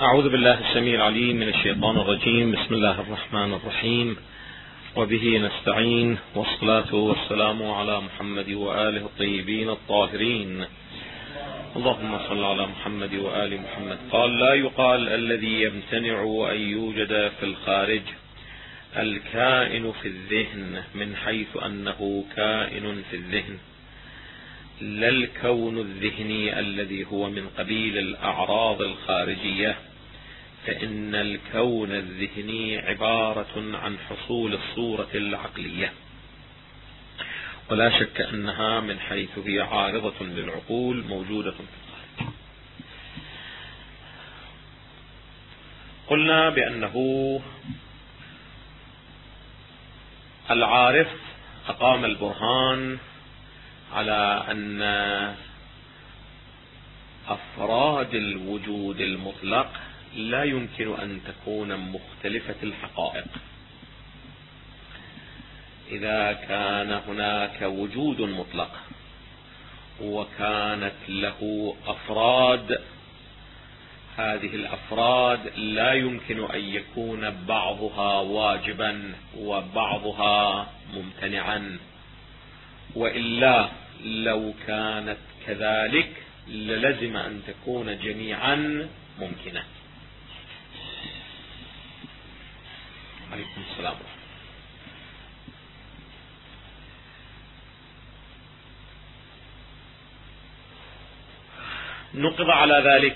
أعوذ بالله السميع العليم من الشيطان الرجيم. بسم الله الرحمن الرحيم، وبه نستعين، والصلاة والسلام على محمد وآله الطيبين الطاهرين. اللهم صل على محمد وآل محمد. قال: لا يقال الذي يمتنع أن يوجد في الخارج الكائن في الذهن من حيث أنه كائن في الذهن، لا الكون الذهني الذي هو من قبيل الأعراض الخارجية، فإن الكون الذهني عبارة عن حصول الصورة العقلية، ولا شك أنها من حيث هي عارضة للعقول موجودة في الخارج. قلنا بأنه العارف أقام البرهان على أن أفراد الوجود المطلق لا يمكن أن تكون مختلفة الحقائق. إذا كان هناك وجود مطلق وكانت له أفراد، هذه الأفراد لا يمكن أن يكون بعضها واجبا وبعضها ممتنعا، وإلا لو كانت كذلك للزم أن تكون جميعا ممكنة. عليكم السلام. نقض على ذلك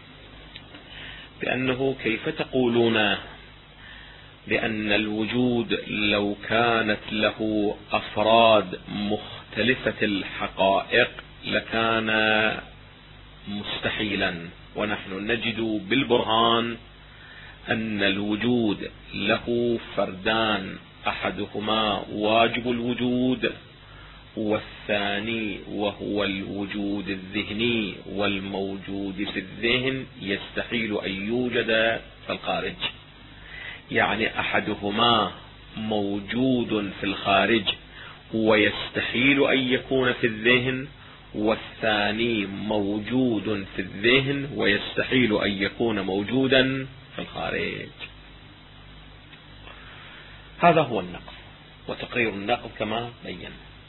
بأنه كيف تقولون بأن الوجود لو كانت له أفراد مختلفة الحقائق لكان مستحيلا، ونحن نجد بالبرهان أن الوجود له فردان، أحدهما واجب الوجود، والثاني وهو الوجود الذهني، والموجود في الذهن يستحيل أن يوجد في الخارج. يعني أحدهما موجود في الخارج ويستحيل أن يكون في الذهن، والثاني موجود في الذهن ويستحيل أن يكون موجودا في الخارج. هذا هو النقض وتقرير النقض كما بينا.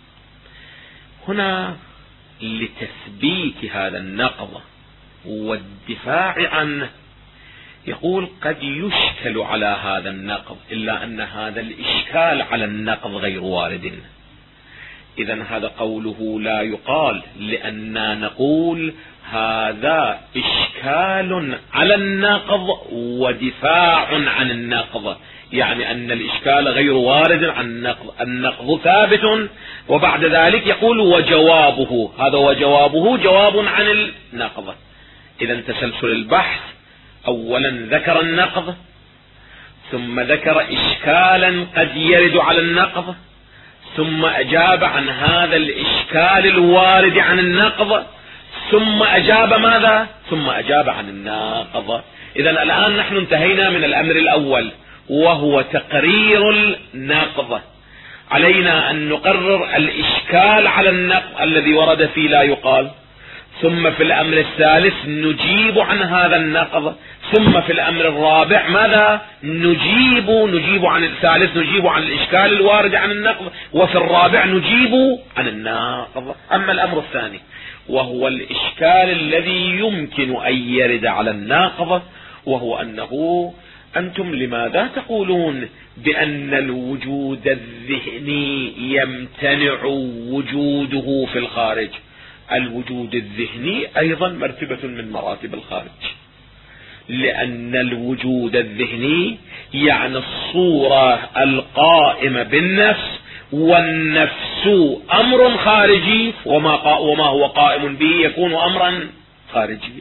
هنا لتثبيت هذا النقض والدفاع عنه يقول: قد يشكل على هذا النقض، إلا أن هذا الإشكال على النقض غير وارد. إذن هذا قوله لا يقال، لأننا نقول هذا إشكال على النقض ودفاع عن النقض، يعني أن الإشكال غير وارد عن النقض ثابت. وبعد ذلك يقول: وجوابه، هذا وجوابه جواب عن النقض. إذن تسلسل البحث أولا ذكر النقض، ثم ذكر إشكالا قد يرد على النقض، ثم أجاب عن هذا الإشكال الوارد عن النقض، ثم أجاب ماذا؟ ثم أجاب عن النقض. إذن الآن نحن انتهينا من الأمر الأول وهو تقرير النقض. علينا أن نقرر الإشكال على النقض الذي ورد في لا يقال، ثم في الأمر الثالث نجيب عن هذا النقض، ثم في الأمر الرابع ماذا؟ نجيب عن الثالث، نجيب عن الإشكال الوارد عن النقض، وفي الرابع نجيب عن النقض. أما الأمر الثاني وهو الإشكال الذي يمكن أن يرد على النقض، وهو أنه أنتم لماذا تقولون بأن الوجود الذهني يمتنع وجوده في الخارج؟ الوجود الذهني أيضا مرتبة من مراتب الخارج، لأن الوجود الذهني يعني الصورة القائمة بالنفس، والنفس أمر خارجي، وما هو قائم به يكون أمرا خارجي.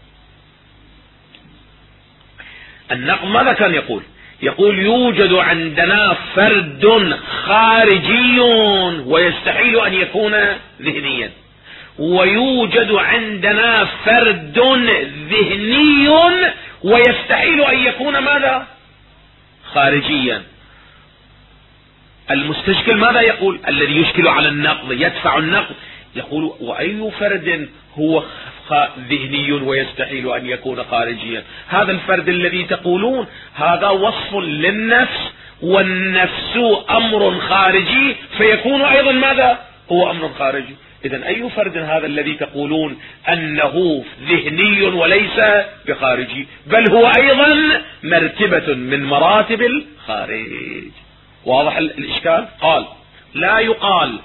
النقض ماذا كان يقول يوجد عندنا فرد خارجي ويستحيل أن يكون ذهنيا، ويوجد عندنا فرد ذهني ويستحيل أن يكون ماذا؟ خارجيا. المستشكل ماذا يقول؟ الذي يشكل على النقض يدفع النقض يقول وأي فرد هو ذهني ويستحيل أن يكون خارجيا؟ هذا الفرد الذي تقولون هذا وصف للنفس، والنفس أمر خارجي، فيكون أيضا ماذا؟ هو أمر خارجي. إذن أي فرد هذا الذي تقولون أنه ذهني وليس بخارجي، بل هو أيضا مرتبة من مراتب الخارج. واضح الإشكال؟ قال لا يقال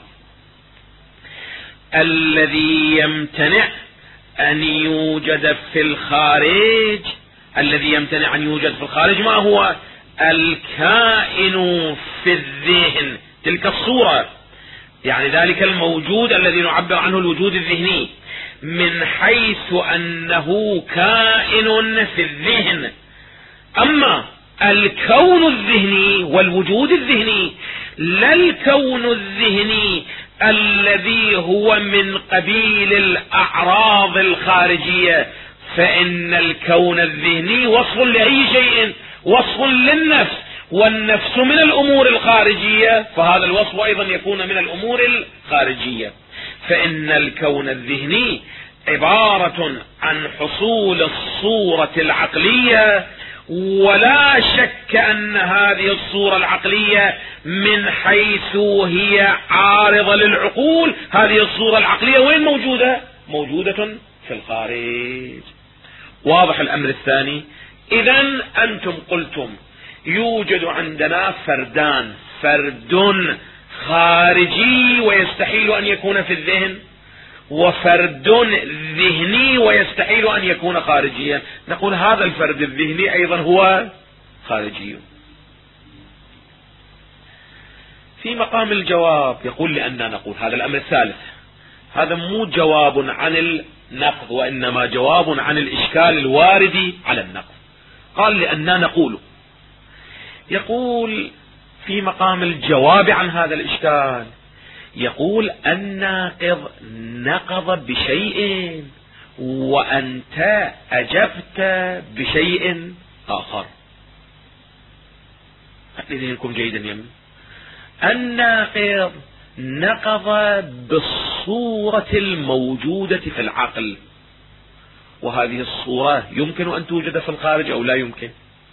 الذي يمتنع أن يوجد في الخارج، الذي يمتنع أن يوجد في الخارج ما هو؟ الكائن في الذهن، تلك الصورة، يعني ذلك الموجود الذي نعبر عنه الوجود الذهني، من حيث أنه كائن في الذهن. أما الكون الذهني والوجود الذهني لا الكون الذهني الذي هو من قبيل الأعراض الخارجية، فإن الكون الذهني وصف لأي شيء، وصف للنفس، والنفس من الأمور الخارجية، فهذا الوصف أيضا يكون من الأمور الخارجية. فإن الكون الذهني عبارة عن حصول الصورة العقلية، ولا شك أن هذه الصورة العقلية من حيث هي عارضة للعقول، هذه الصورة العقلية وين موجودة؟ موجودة في الخارج. واضح الأمر الثاني؟ إذن أنتم قلتم يوجد عندنا فردان، فرد خارجي ويستحيل أن يكون في الذهن، وفرد ذهني ويستحيل أن يكون خارجيا. نقول هذا الفرد الذهني أيضا هو خارجي. في مقام الجواب يقول لأننا نقول هذا الأمر الثالث، هذا مو جواب عن النقض، وإنما جواب عن الإشكال الوارد على النقض. قال لأننا نقول، يقول في مقام الجواب عن هذا الإشكال، يقول الناقض نقض بشيء وأنت أجبت بشيء آخر. لذلكم جيدا يمين، الناقض نقض بالصورة الموجودة في العقل، وهذه الصورة يمكن أن توجد في الخارج أو لا يمكن؟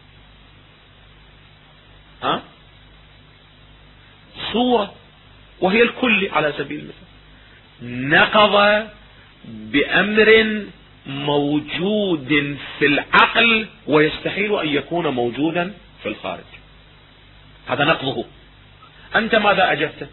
صورة وهي الكل على سبيل المثال، نقض بأمر موجود في العقل ويستحيل أن يكون موجودا في الخارج، هذا نقضه. أنت ماذا أجبت؟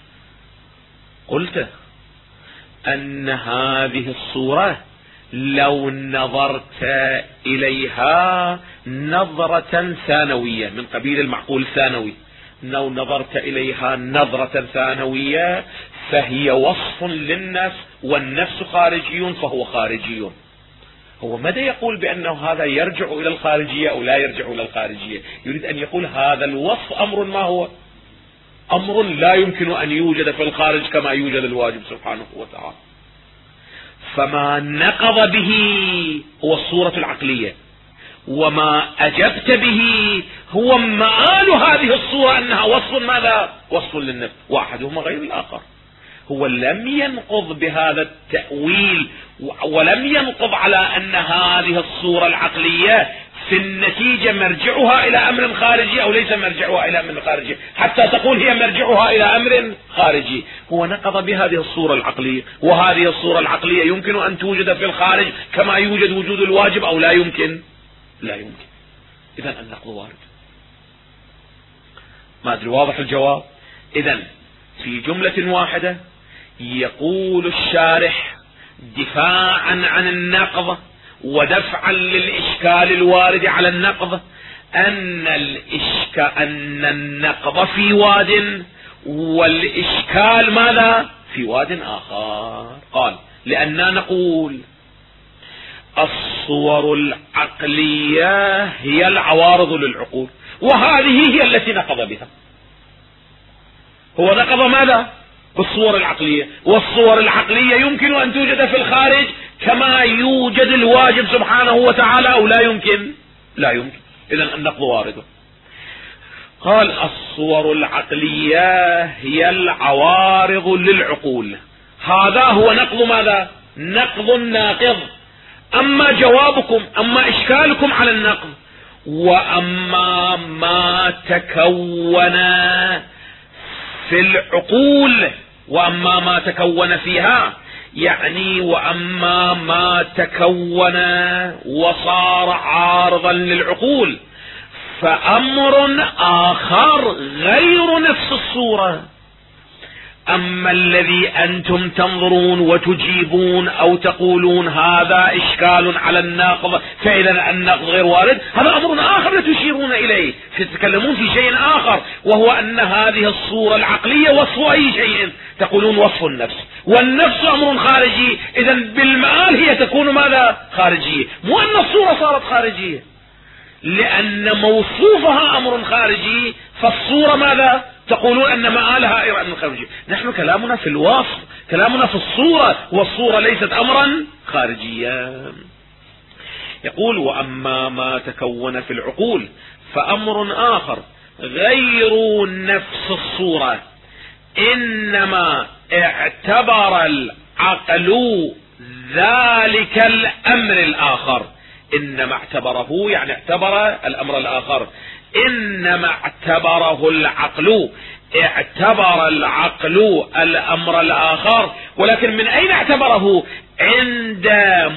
قلت أن هذه الصورة لو نظرت إليها نظرة ثانوية من قبيل المعقول الثانوي، لو نظرت إليها نظرة ثانوية فهي وصف للنفس، والنفس خارجي فهو خارجي. هو ماذا يقول بأنه هذا يرجع إلى الخارجية أو لا يرجع إلى الخارجية؟ يريد أن يقول هذا الوصف أمر ما هو؟ أمر لا يمكن أن يوجد في الخارج كما يوجد الواجب سبحانه وتعالى. فما نقض به هو الصورة العقلية، وما أجبت به هو مآل هذه الصورة أنها وصف ماذا؟ وصف للنفس، واحدهما غير الآخر. هو لم ينقض بهذا التأويل، ولم ينقض على أن هذه الصورة العقلية في النتيجة مرجعها إلى أمر خارجي أو ليس مرجعها إلى أمر خارجي حتى تقول هي مرجعها إلى أمر خارجي. هو نقض بهذه الصورة العقلية، وهذه الصورة العقلية يمكن أن توجد في الخارج كما يوجد وجود الواجب أو لا يمكن؟ لا يمكن. إذن النقض وارد. ما أدري واضح الجواب؟ إذن في جملة واحدة يقول الشارح دفاعا عن النقض ودفعا للإشكال الوارد على النقض أن النقض في واد والإشكال ماذا؟ في واد آخر. قال لأننا نقول الصور العقلية هي العوارض للعقول، وهذه هي التي نقض بها. هو نقض ماذا؟ بالصور العقلية، والصور العقلية يمكن أن توجد في الخارج كما يوجد الواجب سبحانه وتعالى أو لا يمكن؟ لا يمكن. إذن النقض وارد. قال الصور العقلية هي العوارض للعقول، هذا هو نقض ماذا؟ نقض ناقض. أما جوابكم، أما إشكالكم على النقض، وأما ما تكون في العقول، وأما ما تكون فيها، يعني وأما ما تكون وصار عارضا للعقول، فأمر آخر غير نفس الصورة. أما الذي أنتم تنظرون وتجيبون أو تقولون هذا إشكال على الناقض فإذا النقض غير وارد، هذا أمر آخر تشيرون إليه، تتكلمون في شيء آخر، وهو أن هذه الصورة العقلية وصف أي شيء، تقولون وصف النفس، والنفس أمر خارجي، إذا بالمآل هي تكون ماذا؟ خارجية، مو أن الصورة صارت خارجية، لأن موصوفها أمر خارجي، فالصورة ماذا؟ تقولون أن مآلها أيضا من خارجي. نحن كلامنا في الوصف، كلامنا في الصورة، والصورة ليست أمرا خارجيا. يقول وأما ما تكون في العقول فأمر آخر غير نفس الصورة، إنما اعتبر العقل ذلك الأمر الآخر. إنما اعتبره يعني اعتبر الأمر الآخر، إنما اعتبره العقل، اعتبر العقل الأمر الآخر، ولكن من أين اعتبره؟ عند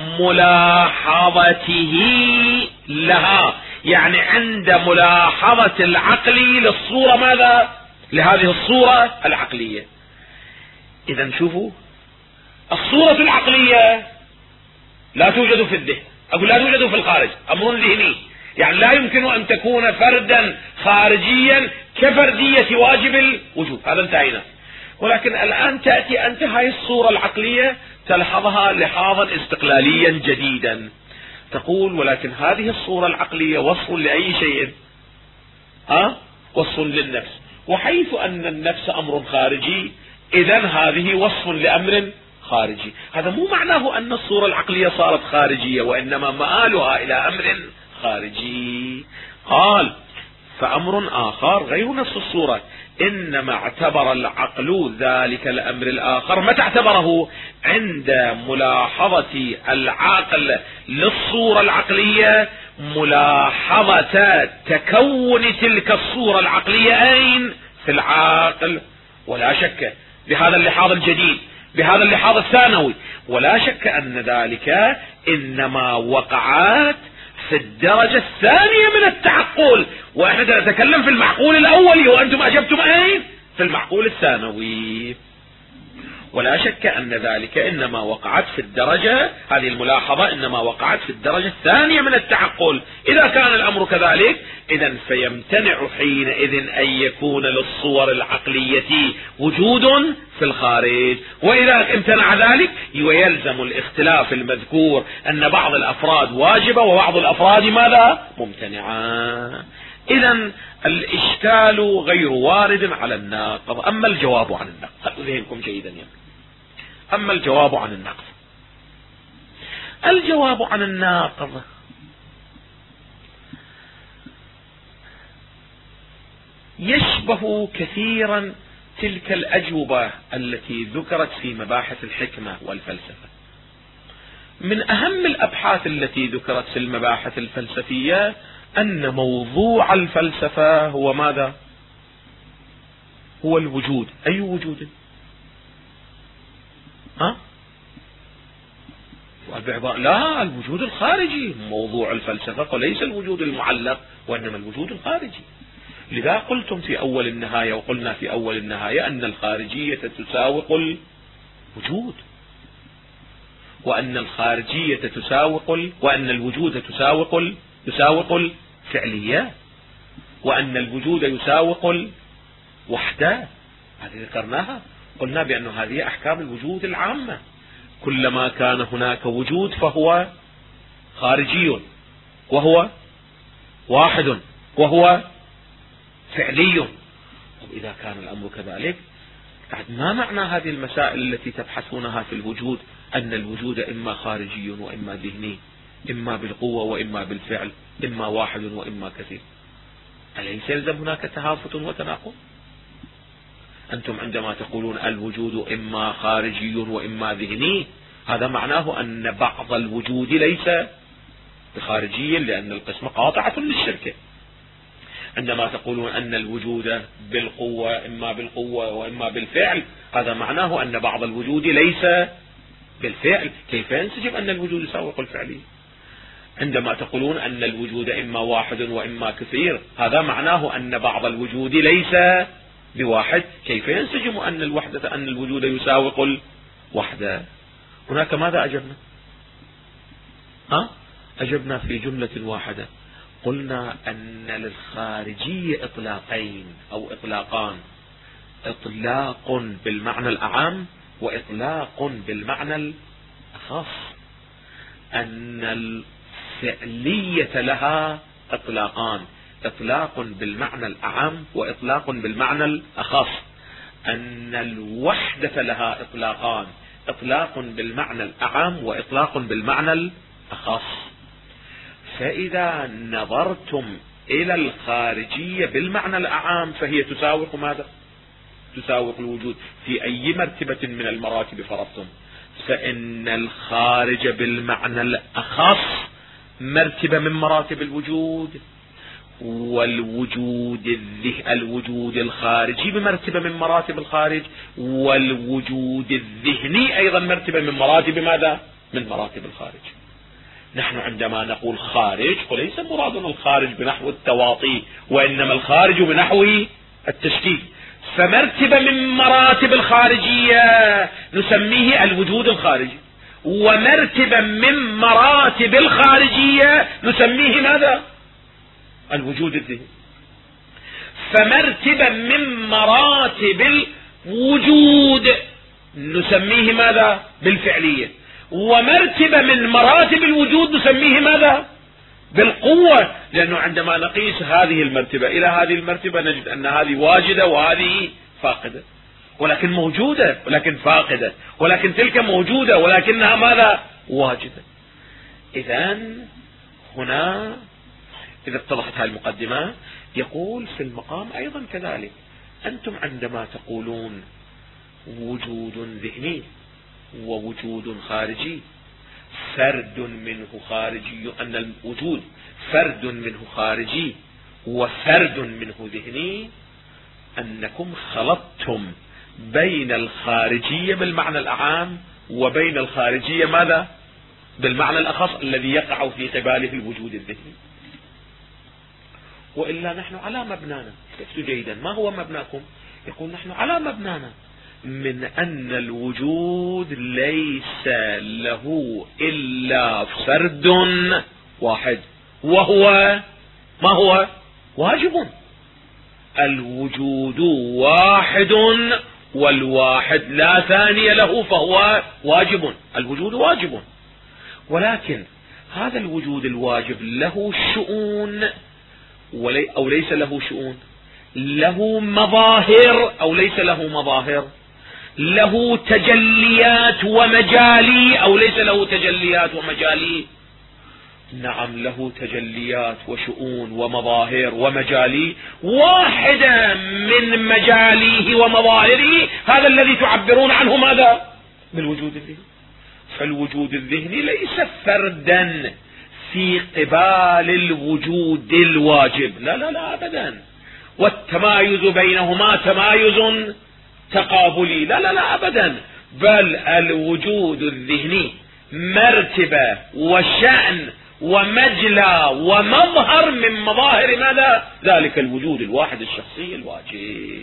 ملاحظته لها، يعني عند ملاحظة العقل للصورة ماذا؟ لهذه الصورة العقلية. إذا شوفوا، الصورة العقلية لا توجد في الذهن، أقول لا توجد في الخارج، أمر ذهني، يعني لا يمكن أن تكون فردا خارجيا كفردية واجب الوجود، هذا انتهينا. ولكن الآن تأتي أنت هاي الصورة العقلية تلحظها لحاظا استقلاليا جديدا، تقول ولكن هذه الصورة العقلية وصف لأي شيء؟ وصف للنفس، وحيث أن النفس أمر خارجي إذا هذه وصف لأمر خارجي. هذا مو معناه أن الصورة العقلية صارت خارجية، وإنما مآلها إلى أمر خارجي. قال فأمر آخر غير نفس الصورة، إنما اعتبر العقل ذلك الأمر الآخر. متى اعتبره؟ عند ملاحظة العقل للصورة العقلية، ملاحظة تكون تلك الصورة العقلية أين؟ في العقل، ولا شك بهذا اللحاظ الجديد، بهذا اللحاظ الثانوي، ولا شك أن ذلك إنما وقعت في الدرجة الثانية من التعقل، وإحنا نتكلم في المعقول الأولي، وأنتم أجبتم أين؟ في المعقول الثانوي. ولا شك أن ذلك إنما وقعت في الدرجة، هذه الملاحظة إنما وقعت في الدرجة الثانية من التعقل. إذا كان الأمر كذلك إذن فيمتنع حينئذ أن يكون للصور العقلية وجود في الخارج، وإذا امتنع ذلك ويلزم الاختلاف المذكور أن بعض الأفراد واجبة وبعض الأفراد ماذا؟ ممتنعة. إذن الإشكال غير وارد على الناقض. أما الجواب عن النقض، خذوا ذهنكم جيدا يعني. أما الجواب عن النقض، الجواب عن الناقض يشبه كثيرا تلك الأجوبة التي ذكرت في مباحث الحكمة والفلسفة. من أهم الأبحاث التي ذكرت في المباحث الفلسفية أن موضوع الفلسفة هو ماذا؟ هو الوجود. أي وجود؟ لا، الوجود الخارجي موضوع الفلسفة، وليس الوجود المعلق، وإنما الوجود الخارجي. لذا قلتم في أول النهاية، وقلنا في أول النهاية أن الخارجية تساوق الوجود، وأن الخارجية وأن الوجود يساوق الفعليات، وأن الوجود يساوق الوحدات. هذه ذكرناها، قلنا بأن هذه أحكام الوجود العامة. كلما كان هناك وجود فهو خارجي، وهو واحد، وهو فعلي. وإذا كان الأمر كذلك، ما معنى هذه المسائل التي تبحثونها في الوجود أن الوجود إما خارجي وإما ذهني، إما بالقوة وإما بالفعل، إما واحد وإما كثير؟ أليس يلزم هناك تهافت وتناقض؟ أنتم عندما تقولون الوجود إما خارجي وإما ذهني، هذا معناه أن بعض الوجود ليس بخارجي، لأن القسمة قاطعة للشركة. عندما تقولون أن الوجود بالقوة إما بالقوة وإما بالفعل، هذا معناه أن بعض الوجود ليس بالفعل. كيف ينسجم أن الوجود يساوق الفعلي؟ عندما تقولون أن الوجود إما واحد وإما كثير، هذا معناه أن بعض الوجود ليس بواحد. كيف ينسجم أن الوجود يساوق الوحدة؟ هناك ماذا أجبنا؟ أجبنا في جملة واحدة، قلنا أن للخارجية إطلاقين أو إطلاقان، إطلاق بالمعنى الأعم وإطلاق بالمعنى الأخص. أن الفعلية لها إطلاقان، إطلاق بالمعنى الأعم وإطلاق بالمعنى الأخص. أن الوحدة لها إطلاقان، إطلاق بالمعنى الأعم وإطلاق بالمعنى الأخص. فإذا نظرتم إلى الخارجية بالمعنى الأعام فهي تساوق ماذا؟ تساوق الوجود في أي مرتبة من المراتب فرضتم. فإن الخارج بالمعنى الأخص مرتبة من مراتب الوجود، الوجود الخارجي بمرتبة من مراتب الخارج، والوجود الذهني أيضا مرتبة من مراتب ماذا؟ من مراتب الخارج. نحن عندما نقول خارج وليس مرادنا الخارج بنحو التواطي، وإنما الخارج بنحو التشكيل. فمرتبة من مراتب الخارجية نسميه الوجود الخارجي، ومرتبة من مراتب الخارجية نسميه ماذا؟ الوجود الذهني. فمرتبة من مراتب الوجود نسميه ماذا؟ بالفعلية. ومرتبة من مراتب الوجود نسميه ماذا؟ بالقوة. لأنه عندما نقيس هذه المرتبة إلى هذه المرتبة نجد أن هذه واجدة وهذه فاقدة، ولكن موجودة ولكن فاقدة، ولكن تلك موجودة ولكنها ماذا؟ واجدة. إذن هنا إذا اتضحت هذه المقدمة، يقول في المقام أيضا كذلك. أنتم عندما تقولون وجود ذهني ووجود خارجي، فرد منه خارجي، أن الوجود فرد منه خارجي وفرد منه ذهني، أنكم خلطتم بين الخارجية بالمعنى الأعام وبين الخارجية ماذا؟ بالمعنى الأخص الذي يقع في قباله الوجود الذهني. وإلا نحن على مبنانا. شفتوا جيدا ما هو مبناكم؟ يقول نحن على مبنانا من أن الوجود ليس له إلا فرد واحد، وهو ما هو؟ واجب. الوجود واحد، والواحد لا ثاني له فهو واجب. الوجود واجب، ولكن هذا الوجود الواجب له شؤون أو ليس له شؤون؟ له مظاهر أو ليس له مظاهر؟ له تجليات ومجالي أو ليس له تجليات ومجالي؟ نعم له تجليات وشؤون ومظاهر ومجالي. واحدة من مجاليه ومظاهره هذا الذي تعبرون عنه ماذا؟ بالوجود الذهني. فالوجود الذهني ليس فردا في قبال الوجود الواجب، لا لا لا أبدا. والتمايز بينهما تمايز تقابلي، لا لا لا أبدا. بل الوجود الذهني مرتبة وشأن ومجلى ومظهر من مظاهر ماذا؟ ذلك الوجود الواحد الشخصي الواجب.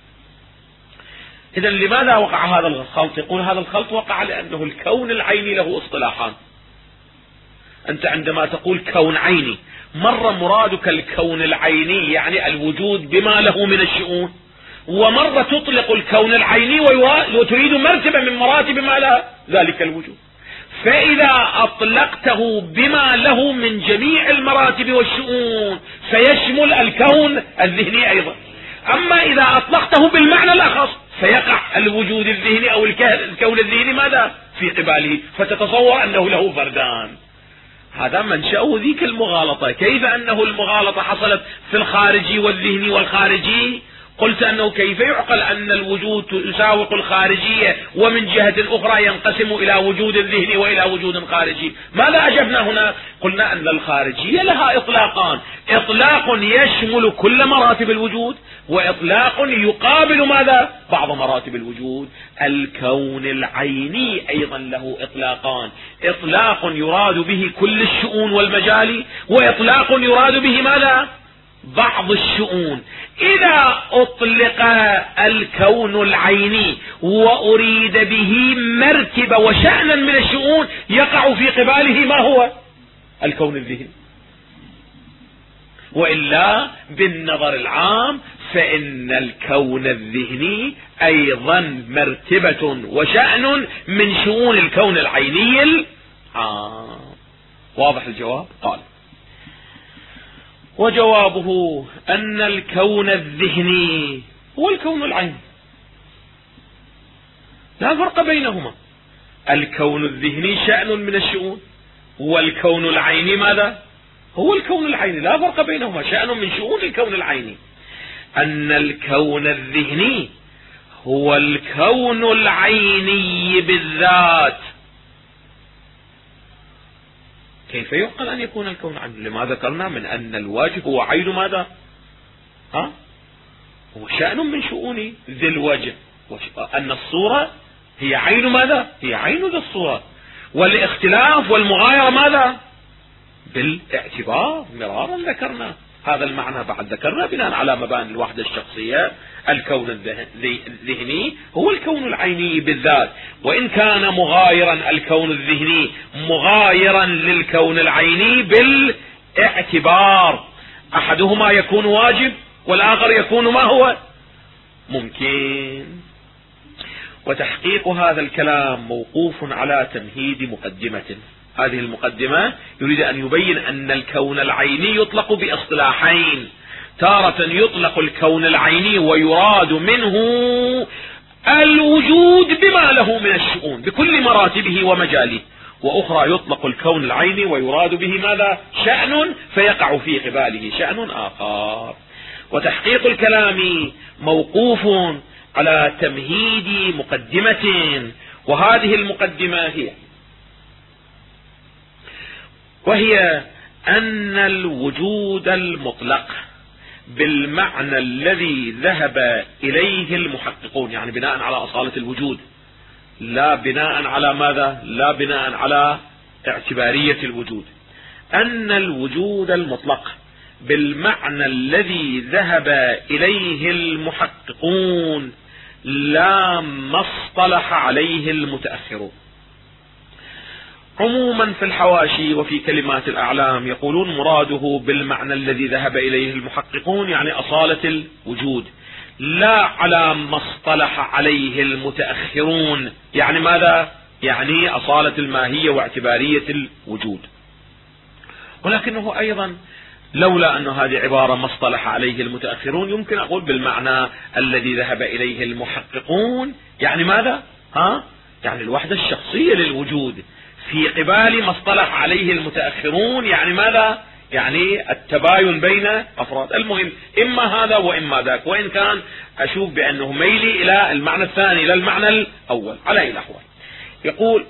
إذن لماذا وقع هذا الخلط؟ يقول هذا الخلط وقع لأنه الكون العيني له اصطلاحان. أنت عندما تقول كون عيني، مرة مرادك الكون العيني يعني الوجود بما له من الشؤون، ومرة تطلق الكون العيني وتريد مرتبة من مراتب ما له ذلك الوجود. فإذا أطلقته بما له من جميع المراتب والشؤون فيشمل الكون الذهني أيضا. أما إذا أطلقته بالمعنى الأخص فيقع الوجود الذهني أو الكون الذهني ماذا؟ في قباله، فتتصور أنه له فردان. هذا منشأه ذيك المغالطة. كيف أنه المغالطة حصلت في الخارجي والذهني والخارجي، قلت أنه كيف يعقل أن الوجود يساوق الخارجية ومن جهة أخرى ينقسم إلى وجود ذهني وإلى وجود خارجي؟ ماذا أجبنا هنا؟ قلنا أن الخارجية لها إطلاقان: إطلاق يشمل كل مراتب الوجود، وإطلاق يقابل ماذا؟ بعض مراتب الوجود. الكون العيني أيضا له إطلاقان: إطلاق يراد به كل الشؤون والمجال، وإطلاق يراد به ماذا؟ بعض الشؤون. إذا أطلق الكون العيني وأريد به مرتبة وشأنا من الشؤون يقع في قباله ما هو؟ الكون الذهني. وإلا بالنظر العام فإن الكون الذهني أيضا مرتبة وشأن من شؤون الكون العيني العام. واضح الجواب؟ قال: وجوابه أن الكون الذهني هو الكون العيني، لا فرق بينهما. الكون الذهني شأن من الشؤون، والكون العيني ماذا؟ هو الكون العيني، لا فرق بينهما، شأن من شؤون الكون العيني. أن الكون الذهني هو الكون العيني بالذات. كيف يعقل أن يكون الكون عيني؟ لما ذكرنا من أن الوجه هو عين ماذا؟ هو شأن من شؤون ذي الوجه، أن الصورة هي عين ماذا؟ هي عين ذي الصورة. والاختلاف والمغايرة ماذا؟ بالاعتبار. مرارا ذكرنا هذا المعنى، بعد ذكرنا بناء على مباني الوحدة الشخصية الكون الذهني هو الكون العيني بالذات، وإن كان مغايرا الكون الذهني مغايرا للكون العيني بالاعتبار. أحدهما يكون واجب والآخر يكون ما هو؟ ممكن. وتحقيق هذا الكلام موقوف على تمهيد مقدمة. هذه المقدمة يريد أن يبين أن الكون العيني يطلق باصطلاحين: تارة يطلق الكون العيني ويراد منه الوجود بما له من الشؤون بكل مراتبه ومجاله، وأخرى يطلق الكون العيني ويراد به ماذا؟ شأن فيقع في قباله شأن آخر. وتحقيق الكلام موقوف على تمهيد مقدمة، وهذه المقدمة وهي أن الوجود المطلق بالمعنى الذي ذهب إليه المحققون، يعني بناء على أصالة الوجود، لا بناء على ماذا؟ لا بناء على اعتبارية الوجود. أن الوجود المطلق بالمعنى الذي ذهب إليه المحققون لا ما اصطلح عليه المتأخرون. عموما في الحواشي وفي كلمات الأعلام يقولون مراده بالمعنى الذي ذهب إليه المحققون يعني أصالة الوجود، لا على ما اصطلح عليه المتأخرون، يعني ماذا؟ يعني أصالة الماهية واعتبارية الوجود. ولكنه أيضا لولا أن هذه عبارة ما اصطلح عليه المتأخرون يمكن أقول بالمعنى الذي ذهب إليه المحققون، يعني ماذا؟ يعني الوحدة الشخصية للوجود في قبال ما اصطلح عليه المتأخرون، يعني ماذا؟ يعني التباين بين أفراد. المهم إما هذا وإما ذاك، وإن كان أشوف بأنه ميلي إلى المعنى الثاني إلى المعنى الأول على أي الأحوال. يقول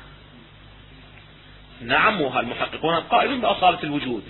نعم المحققون قائلون بأصالة الوجود.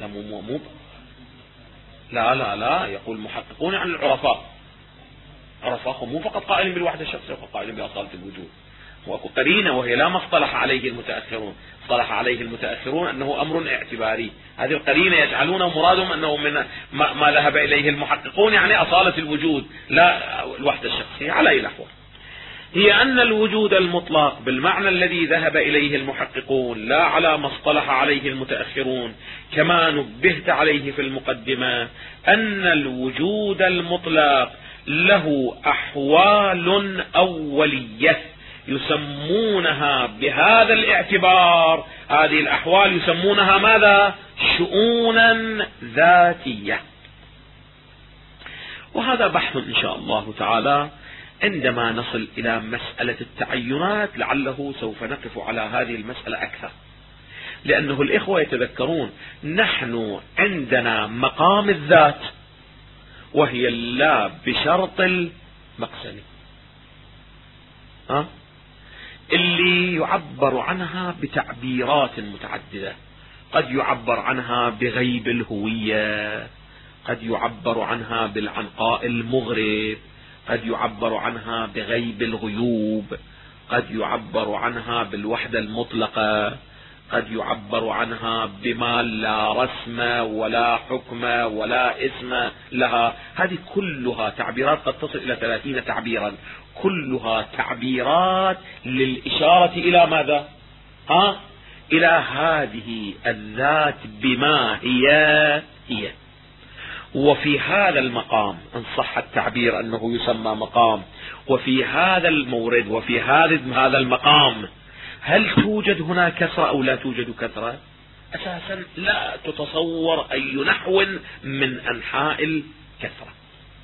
لا يقول المحققون عن العرفاء، عرفاء مو فقط قائلين بالوحدة الشخصية، فقط قائلين بأصالة الوجود. وأكو قرينة وهي لا ما اصطلح عليه المتأخرون، اصطلح عليه المتأخرون أنه أمر اعتباري. هذه القرينة يجعلونه مرادهم أنه من ما ذهب إليه المحققون يعني أصالة الوجود لا الوحدة الشخصية على أي الأحوال. هي أن الوجود المطلق بالمعنى الذي ذهب إليه المحققون لا على ما اصطلح عليه المتأخرون، كما نبهت عليه في المقدمة أن الوجود المطلق له أحوال أولية يسمونها بهذا الاعتبار، هذه الأحوال يسمونها ماذا؟ شؤونا ذاتية. وهذا بحث إن شاء الله تعالى عندما نصل إلى مسألة التعينات لعله سوف نقف على هذه المسألة أكثر، لأنه الإخوة يتذكرون نحن عندنا مقام الذات وهي اللا بشرط المقسم، اللي يعبر عنها بتعبيرات متعددة. قد يعبر عنها بغيب الهوية، قد يعبر عنها بالعنقاء المغرب، قد يعبر عنها بغيب الغيوب، قد يعبر عنها بالوحدة المطلقة، قد يعبر عنها بما لا رسم ولا حكم ولا اسم لها. هذه كلها تعبيرات قد تصل إلى 30 تعبيرا، كلها تعبيرات للإشارة إلى ماذا؟ إلى هذه الذات بما هي. وفي هذا المقام إن صح التعبير أنه يسمى مقام، وفي هذا المورد وفي هذا المقام هل توجد هنا كسرة أو لا توجد كسرة؟ أساسا لا تتصور أي نحو من أنحاء الكسرة.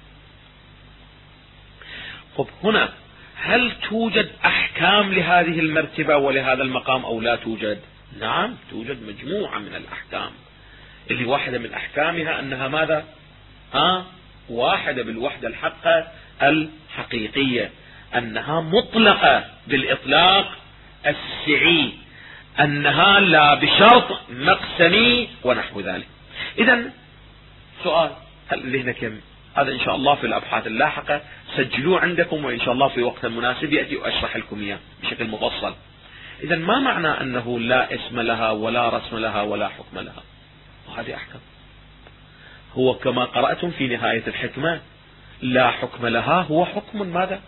طب هنا هل توجد أحكام لهذه المرتبة ولهذا المقام أو لا توجد؟ نعم توجد مجموعة من الأحكام، اللي واحدة من أحكامها أنها ماذا؟ واحدة بالوحدة الحقة الحقيقية، أنها مطلقة بالإطلاق السعي، أنها لا بشرط مقسمي ونحو ذلك. إذن سؤال، هل لهنا كم؟ هذا إن شاء الله في الأبحاث اللاحقة سجلوه عندكم، وإن شاء الله في وقت مناسب يأتي وأشرح لكم إياه بشكل مفصل. إذن ما معنى أنه لا اسم لها ولا رسم لها ولا حكم لها؟ وهذه أحكام. هو كما قرأتم في نهاية الحكمة لا حكم لها هو حكم ماذا؟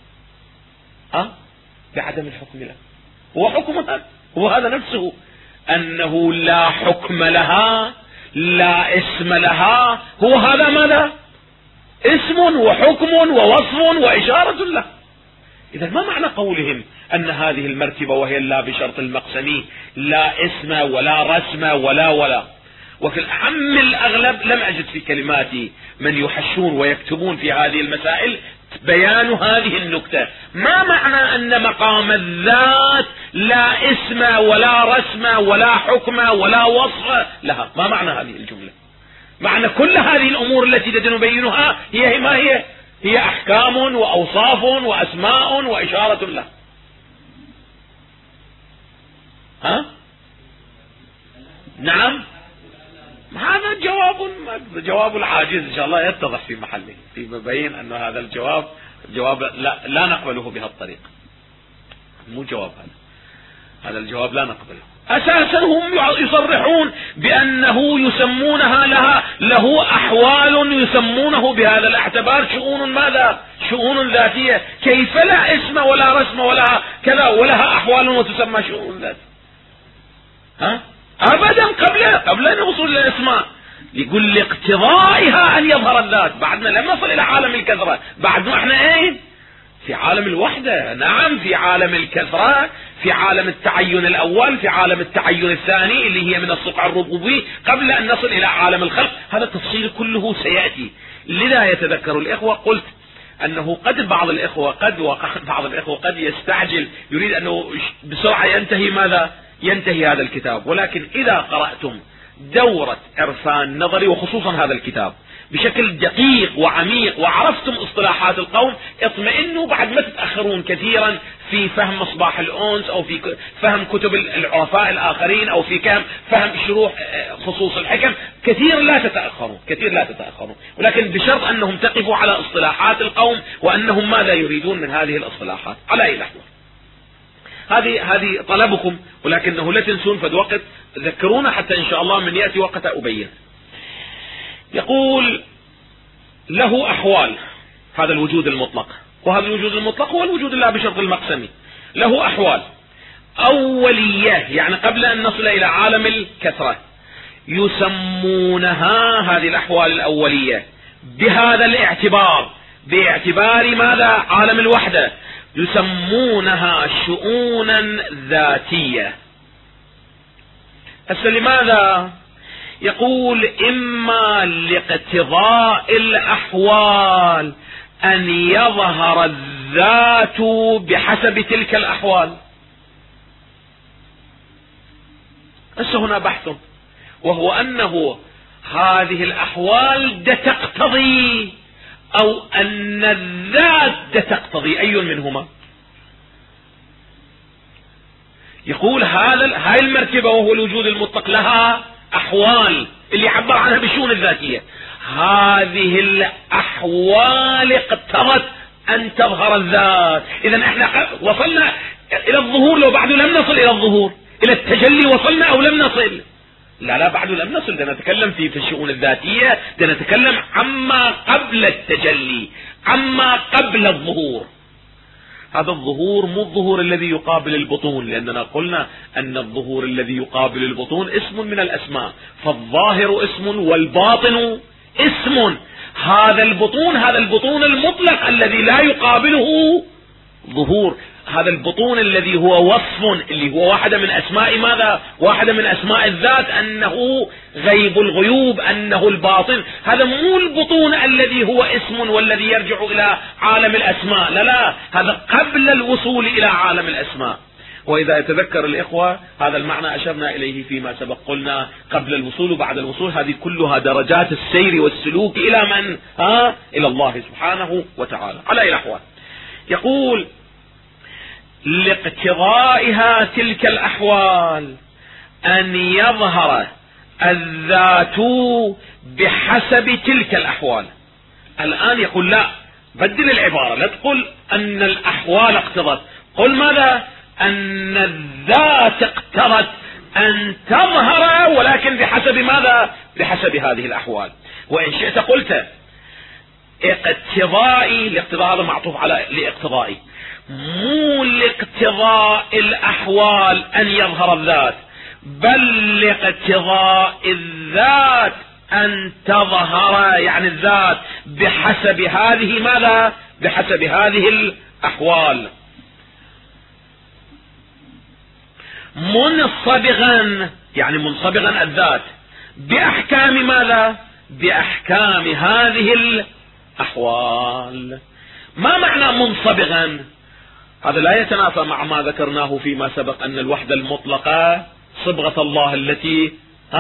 بعدم الحكم لها، هو حكم هذا، هو هذا نفسه، أنه لا حكم لها لا اسم لها، هو هذا ماذا؟ اسم وحكم ووصف وإشارة له. إذا ما معنى قولهم أن هذه المرتبة وهي لا بشرط المقسمي لا اسم ولا رسم ولا وفي الأعم الأغلب لم أجد في كلماتي من يحشون ويكتبون في هذه المسائل بيان هذه النكتة. ما معنى أن مقام الذات لا اسم ولا رسم ولا حكم ولا وصف لها؟ ما معنى هذه الجملة؟ معنى كل هذه الأمور التي نبينها هي ما هي أحكام وأوصاف وأسماء وإشارة له. نعم، هذا جواب العاجز إن شاء الله يتضح في محله، في مبين أن هذا الجواب لا نقبله بهالطريقة، مو جواب هذا الجواب لا نقبله. أساسا هم يصرحون بأنه يسمونها له أحوال يسمونه بهذا الاعتبار شؤون ماذا؟ شؤون ذاتية. كيف لا اسم ولا رسم ولا كذا ولها أحوال وتسمى شؤون ذاتية؟ أبدا قبل أن يوصل للأسماء. يقول لاقتضائها أن يظهر الذات. بعدنا لم نصل إلى عالم الكثرة، بعدنا احنا في عالم الوحدة. نعم في عالم الكثرة، في عالم التعين الأول، في عالم التعين الثاني اللي هي من الصقع الربوبي، قبل أن نصل إلى عالم الخلق. هذا التفصيل كله سيأتي. لذا يتذكر الإخوة، قلت أنه بعض الإخوة قد يستعجل، يريد أنه بسرعة ينتهي هذا الكتاب. ولكن إذا قرأتم دورة عرفان نظري وخصوصا هذا الكتاب بشكل دقيق وعميق وعرفتم اصطلاحات القوم، اطمئنوا بعد ما تتأخرون كثيرا في فهم مصباح الأنس أو في فهم كتب العرفاء الآخرين أو في فهم شروح خصوص الحكم. كثير لا تتأخرون، ولكن بشرط أنهم تقفوا على اصطلاحات القوم وأنهم ماذا يريدون من هذه الاصطلاحات. على أي لحظة هذه طلبكم، ولكنه لا تنسون فد وقت ذكرونا حتى إن شاء الله من يأتي وقت أبين. يقول له أحوال، هذا الوجود المطلق، وهذا الوجود المطلق هو الوجود لا بشرط المقسمي. له أحوال أولية، يعني قبل أن نصل إلى عالم الكثرة، يسمونها هذه الأحوال الأولية بهذا الاعتبار، باعتبار ماذا؟ عالم الوحدة، يسمونها شؤونا ذاتية. لماذا؟ يقول إما لاقتضاء الأحوال أن يظهر الذات بحسب تلك الأحوال. هنا بحث، وهو أنه هذه الأحوال تقتضي أو أن الذات تقتضي، أي منهما؟ يقول هاي المرتبة وهو الوجود المطلق لها أحوال اللي يعبر عنها بالشؤون الذاتية. هذه الأحوال اقتضت أن تظهر الذات. إذن احنا وصلنا إلى الظهور، لو بعد لم نصل إلى الظهور. إلى التجلي وصلنا أو لم نصل؟ لا بعد لم نصل. ده نتكلم في الشؤون الذاتية، ده نتكلم عما قبل التجلي، عما قبل الظهور. هذا الظهور مو الظهور الذي يقابل البطون، لأننا قلنا أن الظهور الذي يقابل البطون اسم من الأسماء، فالظاهر اسم والباطن اسم. هذا البطون المطلق الذي لا يقابله ظهور، هذا البطون الذي هو وصف، اللي هو واحدة من أسماء ماذا؟ واحدة من أسماء الذات، أنه غيب الغيوب، أنه الباطن. هذا مو البطون الذي هو اسم والذي يرجع إلى عالم الأسماء، لا، هذا قبل الوصول إلى عالم الأسماء. وإذا يتذكر الإخوة هذا المعنى أشرنا إليه فيما سبق، قلنا قبل الوصول وبعد الوصول هذه كلها درجات السير والسلوك إلى من؟ إلى الله سبحانه وتعالى. على الأحوال يقول لاقتضائها تلك الأحوال أن يظهر الذات بحسب تلك الأحوال. الآن يقول لا، بدل العبارة، لا تقول أن الأحوال اقتضت، قل ماذا؟ أن الذات اقتضت أن تظهر، ولكن بحسب ماذا؟ بحسب هذه الأحوال. وإن شئت قلت اقتضائي، الاقتضاء هذا معطوف على لاقتضائي، مو لاقتضاء الأحوال أن يظهر الذات، بل لاقتضاء الذات أن تظهر، يعني الذات بحسب هذه ماذا؟ بحسب هذه الأحوال. منصبغا، يعني منصبغا الذات بأحكام ماذا؟ بأحكام هذه الأحوال. ما معنى منصبغا؟ هذا لا يتنافى مع ما ذكرناه فيما سبق أن الوحدة المطلقة صبغة الله التي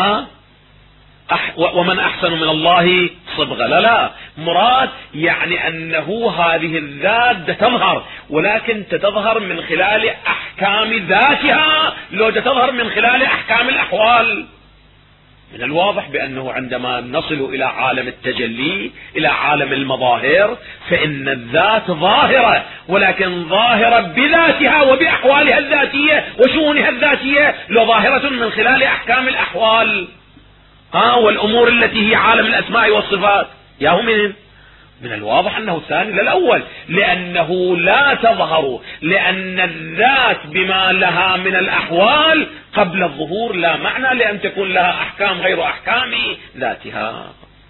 ومن أحسن من الله صبغة. لا مراد يعني أنه هذه الذات تظهر، ولكن تظهر من خلال أحكام ذاتها، لو تظهر من خلال أحكام الأحوال. من الواضح بأنه عندما نصل إلى عالم التجلي، إلى عالم المظاهر، فإن الذات ظاهرة، ولكن ظاهرة بذاتها وبأحوالها الذاتية وشؤونها الذاتية، لو ظاهرة من خلال أحكام الأحوال والأمور التي هي عالم الأسماء والصفات. ياهو من الواضح أنه الثاني للأول، لأنه لا تظهر، لأن الذات بما لها من الأحوال قبل الظهور لا معنى لأن تكون لها أحكام غير أحكام ذاتها.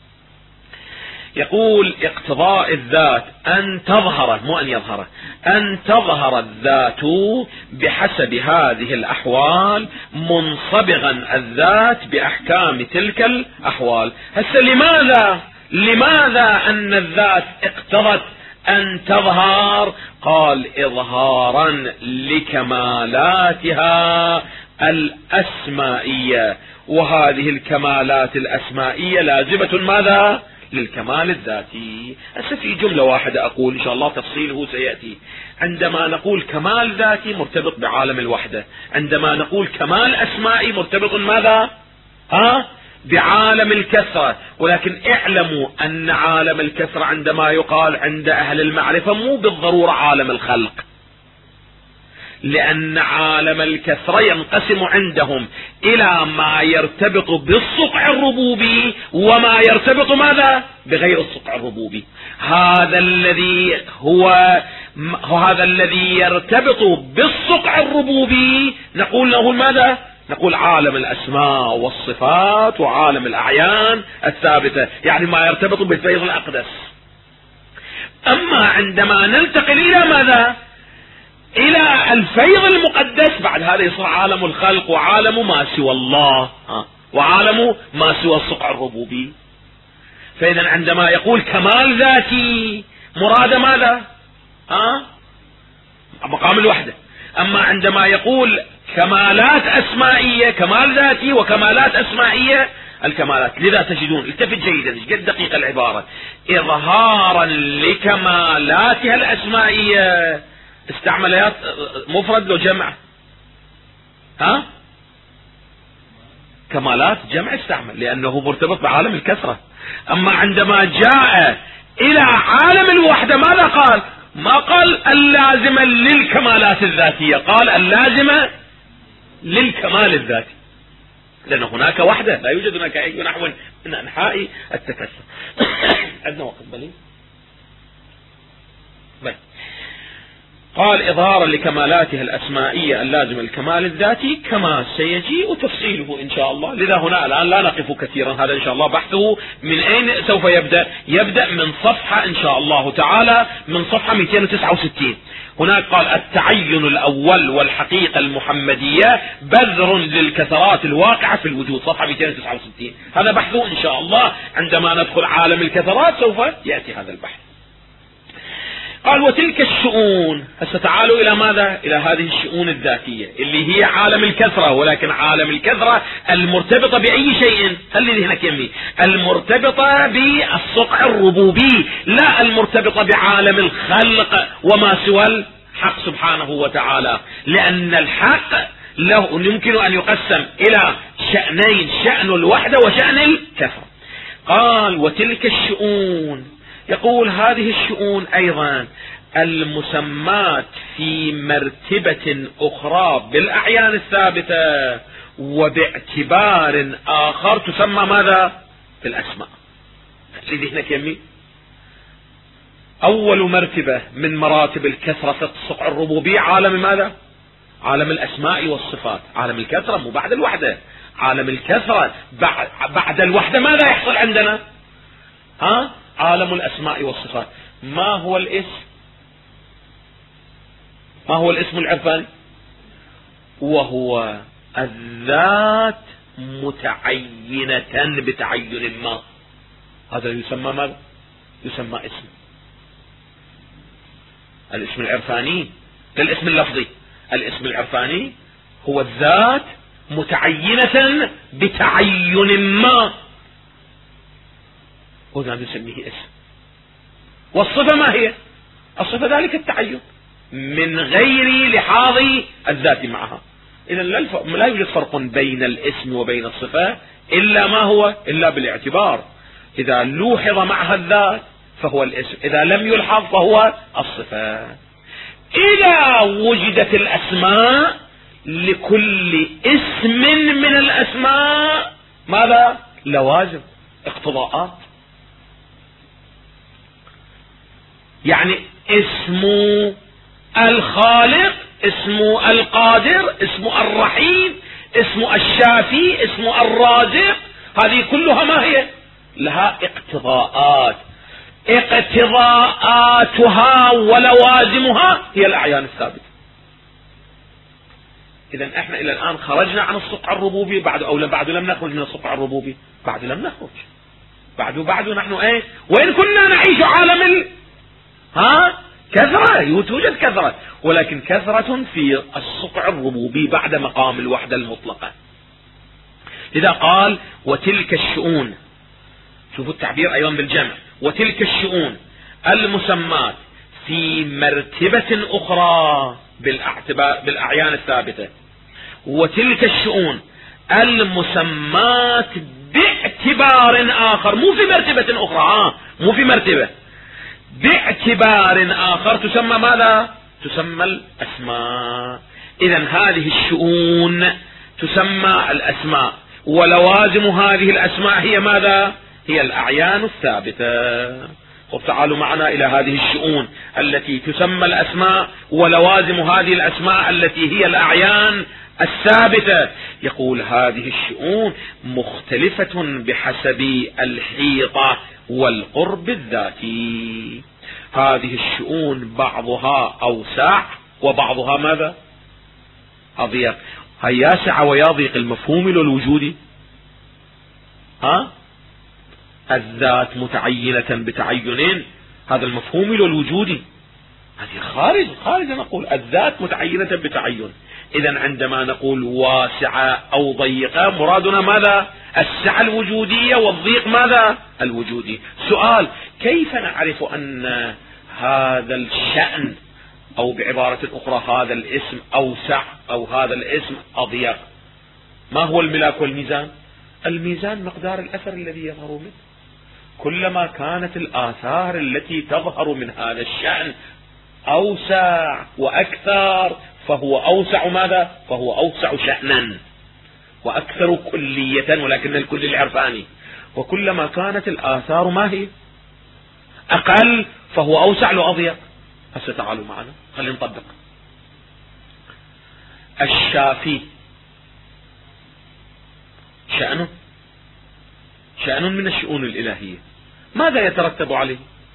يقول اقتضاء الذات أن تظهر، مو أن يظهر، أن تظهر الذات بحسب هذه الأحوال، منصبغا الذات بأحكام تلك الأحوال. هسه لماذا أن الذات اقتضت أن تظهر؟ قال إظهارا لكمالاتها الأسمائية، وهذه الكمالات الأسمائية لازمة ماذا؟ للكمال الذاتي. هسه في جملة واحدة أقول إن شاء الله تفصيله سيأتي. عندما نقول كمال ذاتي مرتبط بعالم الوحدة، عندما نقول كمال أسمائي مرتبط ماذا؟ بعالم الكثرة. ولكن اعلموا أن عالم الكثرة عندما يقال عند أهل المعرفة مو بالضرورة عالم الخلق، لأن عالم الكثرة ينقسم عندهم إلى ما يرتبط بالصقع الربوبي وما يرتبط ماذا؟ بغير الصقع الربوبي. هذا الذي يرتبط بالصقع الربوبي نقول له ماذا؟ نقول عالم الأسماء والصفات وعالم الأعيان الثابتة، يعني ما يرتبط بالفيض الأقدس. أما عندما ننتقل إلى ماذا؟ إلى الفيض المقدس، بعد هذا يصير عالم الخلق وعالم ما سوى الله وعالم ما سوى الصقع الربوبي. فإذا عندما يقول كمال ذاتي مراد ماذا؟ مقام الوحدة. أما عندما يقول كمالات أسمائية، كمال ذاتي وكمالات أسمائية، الكمالات. لذا تجدون، التفت جيدا ايش قد دقيقة العبارة، إظهارا لكمالاتها الأسمائية، استعملت مفرد لو جمع؟ ها؟ كمالات جمع استعمل، لأنه مرتبط بعالم الكثرة. أما عندما جاء إلى عالم الوحدة ماذا قال؟ ما قال اللازمة للكمالات الذاتية، قال اللازمة للكمال الذاتي، لأن هناك وحدة، لا يوجد هناك أي نحو من أنحاء التكسر. عندنا وقت بلي؟ قال إظهارا لكمالاتها الأسمائية اللازمة للكمال الذاتي كما سيجيء تفصيله إن شاء الله. لذا هنا الآن لا نقف كثيرا، هذا إن شاء الله بحثه من أين سوف يبدأ؟ يبدأ من صفحة إن شاء الله تعالى، من صفحة 269. هناك قال التعين الأول والحقيقة المحمدية بذر للكثرات الواقعة في الوجود، صفحة 269. هذا بحثه إن شاء الله، عندما ندخل عالم الكثرات سوف يأتي هذا البحث. قال وتلك الشؤون، هسه تعالوا إلى ماذا؟ إلى هذه الشؤون الذاتية اللي هي عالم الكثرة، ولكن عالم الكثرة المرتبطة بأي شيء؟ خلي ذهنك يمي، المرتبطة بالصقع الربوبي، لا المرتبطة بعالم الخلق وما سوى الحق سبحانه وتعالى، لأن الحق له يمكن أن يقسم إلى شأنين، شأن الوحدة وشأن الكثرة. قال وتلك الشؤون، يقول هذه الشؤون أيضا المسمات في مرتبة أخرى بالأعيان الثابتة وباعتبار آخر تسمى ماذا؟ بالأسماء. لذهنك يمي، أول مرتبة من مراتب الكثرة في الصقع الربوبي عالم ماذا؟ عالم الأسماء والصفات. عالم الكثرة مو بعد الوحدة، عالم الكثرة بعد الوحدة ماذا يحصل عندنا؟ عالم الأسماء والصفات. ما هو الاسم؟ ما هو الاسم العرفاني؟ وهو الذات متعينة بتعين ما، هذا يسمى ماذا؟ يسمى اسم. الاسم العرفاني للاسم اللفظي، الاسم العرفاني هو الذات متعينة بتعين ما، وهذا نسميه اسم. والصفة ما هي؟ الصفة ذلك التعين من غير لحاظ الذات معها. إذا لا يوجد فرق بين الاسم وبين الصفة إلا ما هو؟ إلا بالاعتبار. إذا لوحظ معها الذات فهو الاسم، إذا لم يلحظ فهو الصفة. إذا وجدت الأسماء لكل اسم من الأسماء ماذا؟ لوازم، اقتضاءات. يعني اسم الخالق، اسم القادر، اسم الرحيم، اسم الشافي، اسم الرازق، هذه كلها ما هي؟ لها اقتضاءات، اقتضاءاتها ولوازمها هي الأعيان الثابتة. إذا احنا إلى الآن خرجنا عن الصقع الربوبي، بعد أو بعد لم نخرج من الصقع الربوبي، بعد لم نخرج، بعد نحن ايه؟ وإن كنا نعيش عالم كثرة، توجد كثرة، ولكن كثرة في الصقع الربوبي بعد مقام الوحدة المطلقة. لذا قال وتلك الشؤون، شوفوا التعبير أيضا بالجمع، وتلك الشؤون المسمات في مرتبة أخرى بالأعيان الثابتة، وتلك الشؤون المسمات باعتبار آخر، مو في مرتبة أخرى، مو في مرتبة، باعتبار آخر تسمى ماذا؟ تسمى الأسماء. إذا هذه الشؤون تسمى الأسماء، ولوازم هذه الأسماء هي ماذا؟ هي الأعيان الثابتة. تعالوا معنا إلى هذه الشؤون التي تسمى الأسماء، ولوازم هذه الأسماء التي هي الأعيان الثابتة. يقول هذه الشؤون مختلفة بحسب الحيطة والقرب الذاتي. هذه الشؤون بعضها أوسع وبعضها ماذا؟ أضيق. هي ياسع ويضيق المفهوم والوجودي. الذات متعينة بتعينين، هذا المفهوم والوجودي، هذه خارج نقول الذات متعينة بتعين. إذا عندما نقول واسعة أو ضيقة مرادنا ماذا؟ السعة الوجودية والضيق ماذا؟ الوجودي. سؤال: كيف نعرف أن هذا الشأن، أو بعبارة أخرى هذا الاسم أوسع أو هذا الاسم أضيق؟ ما هو الملاك والميزان؟ الميزان مقدار الأثر الذي يظهر منه. كلما كانت الآثار التي تظهر من هذا الشأن أوسع وأكثر فهو أوسع ماذا؟ فهو أوسع شأنا وأكثر كلية، ولكن الكل العرفاني. وكلما كانت الآثار ما هي؟ أقل فهو أوسع وأضيق. هسه تعالوا معنا خلينا نطبق. الشافي شأن من الشؤون الإلهية، ماذا يترتب عليه؟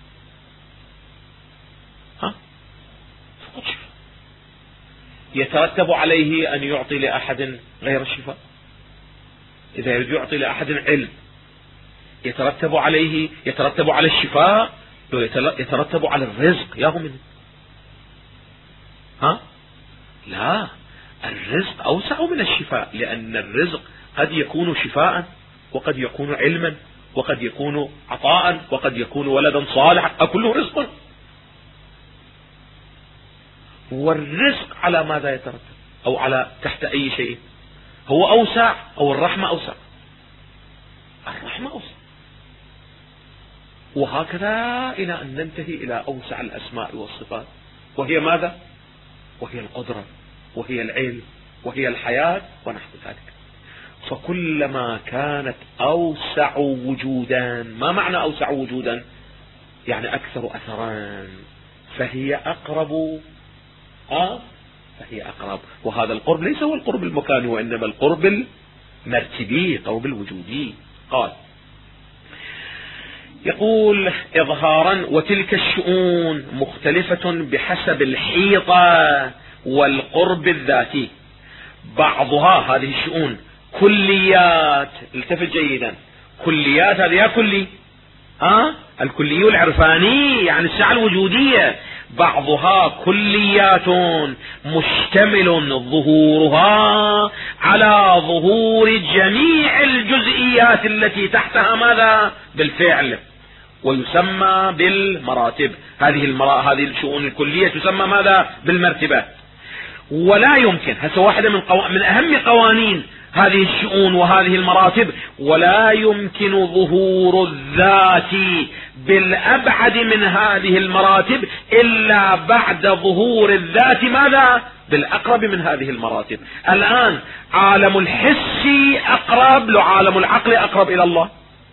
يترتب عليه أن يعطي لأحد غير الشفاء. إذا يريد يعطي لأحد علم يترتب على الشفاء، يترتب على الرزق ياهو منه. لا، الرزق أوسع من الشفاء، لأن الرزق قد يكون شفاء وقد يكون علما وقد يكون عطاء وقد يكون ولدا صالحا، كله رزق. والرزق على ماذا يترتب؟ أو على تحت أي شيء؟ هو أوسع أو الرحمة أوسع؟ الرحمة أوسع. وهكذا إلى أن ننتهي إلى أوسع الأسماء والصفات، وهي ماذا؟ وهي القدرة وهي العلم وهي الحياة ونحو ذلك. فكلما كانت أوسع وجودا، ما معنى أوسع وجودا؟ يعني أكثر أثران، فهي أقرب. فهي أقرب. وهذا القرب ليس هو القرب المكاني، وإنما القرب المرتبي، قرب الوجودي. قال يقول إظهارا: وتلك الشؤون مختلفة بحسب الحيطة والقرب الذاتي. بعضها، هذه الشؤون، كليات. التفت جيدا، كليات، هذه يا كلي الكلي العرفاني، يعني الساعة الوجودية. بعضها كليات مشتمل ظهورها على ظهور جميع الجزئيات التي تحتها ماذا؟ بالفعل، ويسمى بالمراتب. هذه الشؤون الكلية تسمى ماذا؟ بالمرتبة. ولا يمكن، هذا واحدة من أهم قوانين هذه الشؤون وهذه المراتب، ولا يمكن ظهور الذات بالأبعد من هذه المراتب إلا بعد ظهور الذات ماذا؟ بالأقرب من هذه المراتب. الآن عالم الحس أقرب لعالم العقل، أقرب إلى الله.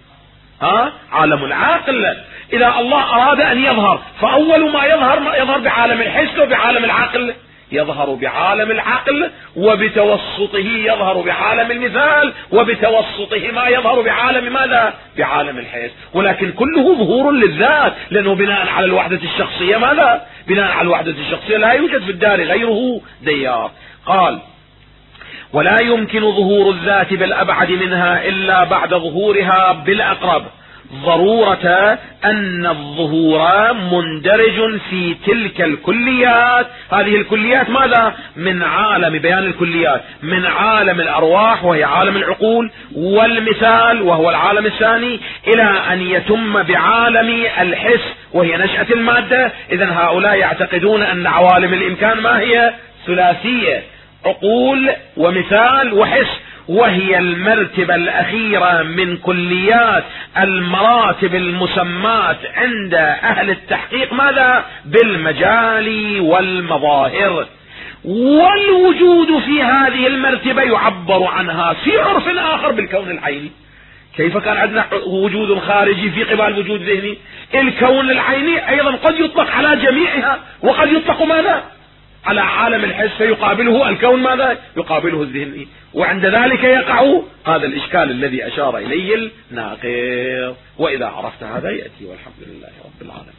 عالم العقل إذا الله أراد أن يظهر، فأول ما يظهر بعالم الحس وبعالم العقل. يظهر بعالم العقل وبتوسطه يظهر بعالم المثال، وبتوسطه ما يظهر بعالم ماذا؟ بعالم الحس. ولكن كله ظهور للذات، لأنه بناء على الوحدة الشخصية ماذا؟ بناء على الوحدة الشخصية لا يوجد في الدار غيره ديار. قال: ولا يمكن ظهور الذات بالأبعد منها إلا بعد ظهورها بالأقرب، ضرورة أن الظهور مندرج في تلك الكليات. هذه الكليات ماذا؟ من عالم بيان الكليات، من عالم الأرواح وهي عالم العقول، والمثال وهو العالم الثاني، إلى أن يتم بعالم الحس وهي نشأة المادة. إذن هؤلاء يعتقدون أن عوالم الإمكان ما هي؟ ثلاثية: عقول ومثال وحس، وهي المرتبة الأخيرة من كليات المراتب المسمات عند أهل التحقيق ماذا؟ بالمجال والمظاهر. والوجود في هذه المرتبة يعبر عنها في عرف آخر بالكون العيني. كيف كان عندنا وجود خارجي في قبال وجود ذهني؟ الكون العيني أيضا قد يطلق على جميعها، وقد يطلق ماذا؟ على عالم الحس، فيقابله الكون ماذا؟ يقابله الذهني. وعند ذلك يقع هذا الإشكال الذي أشار إليه الناقض. وإذا عرفت هذا يأتي، والحمد لله رب العالمين.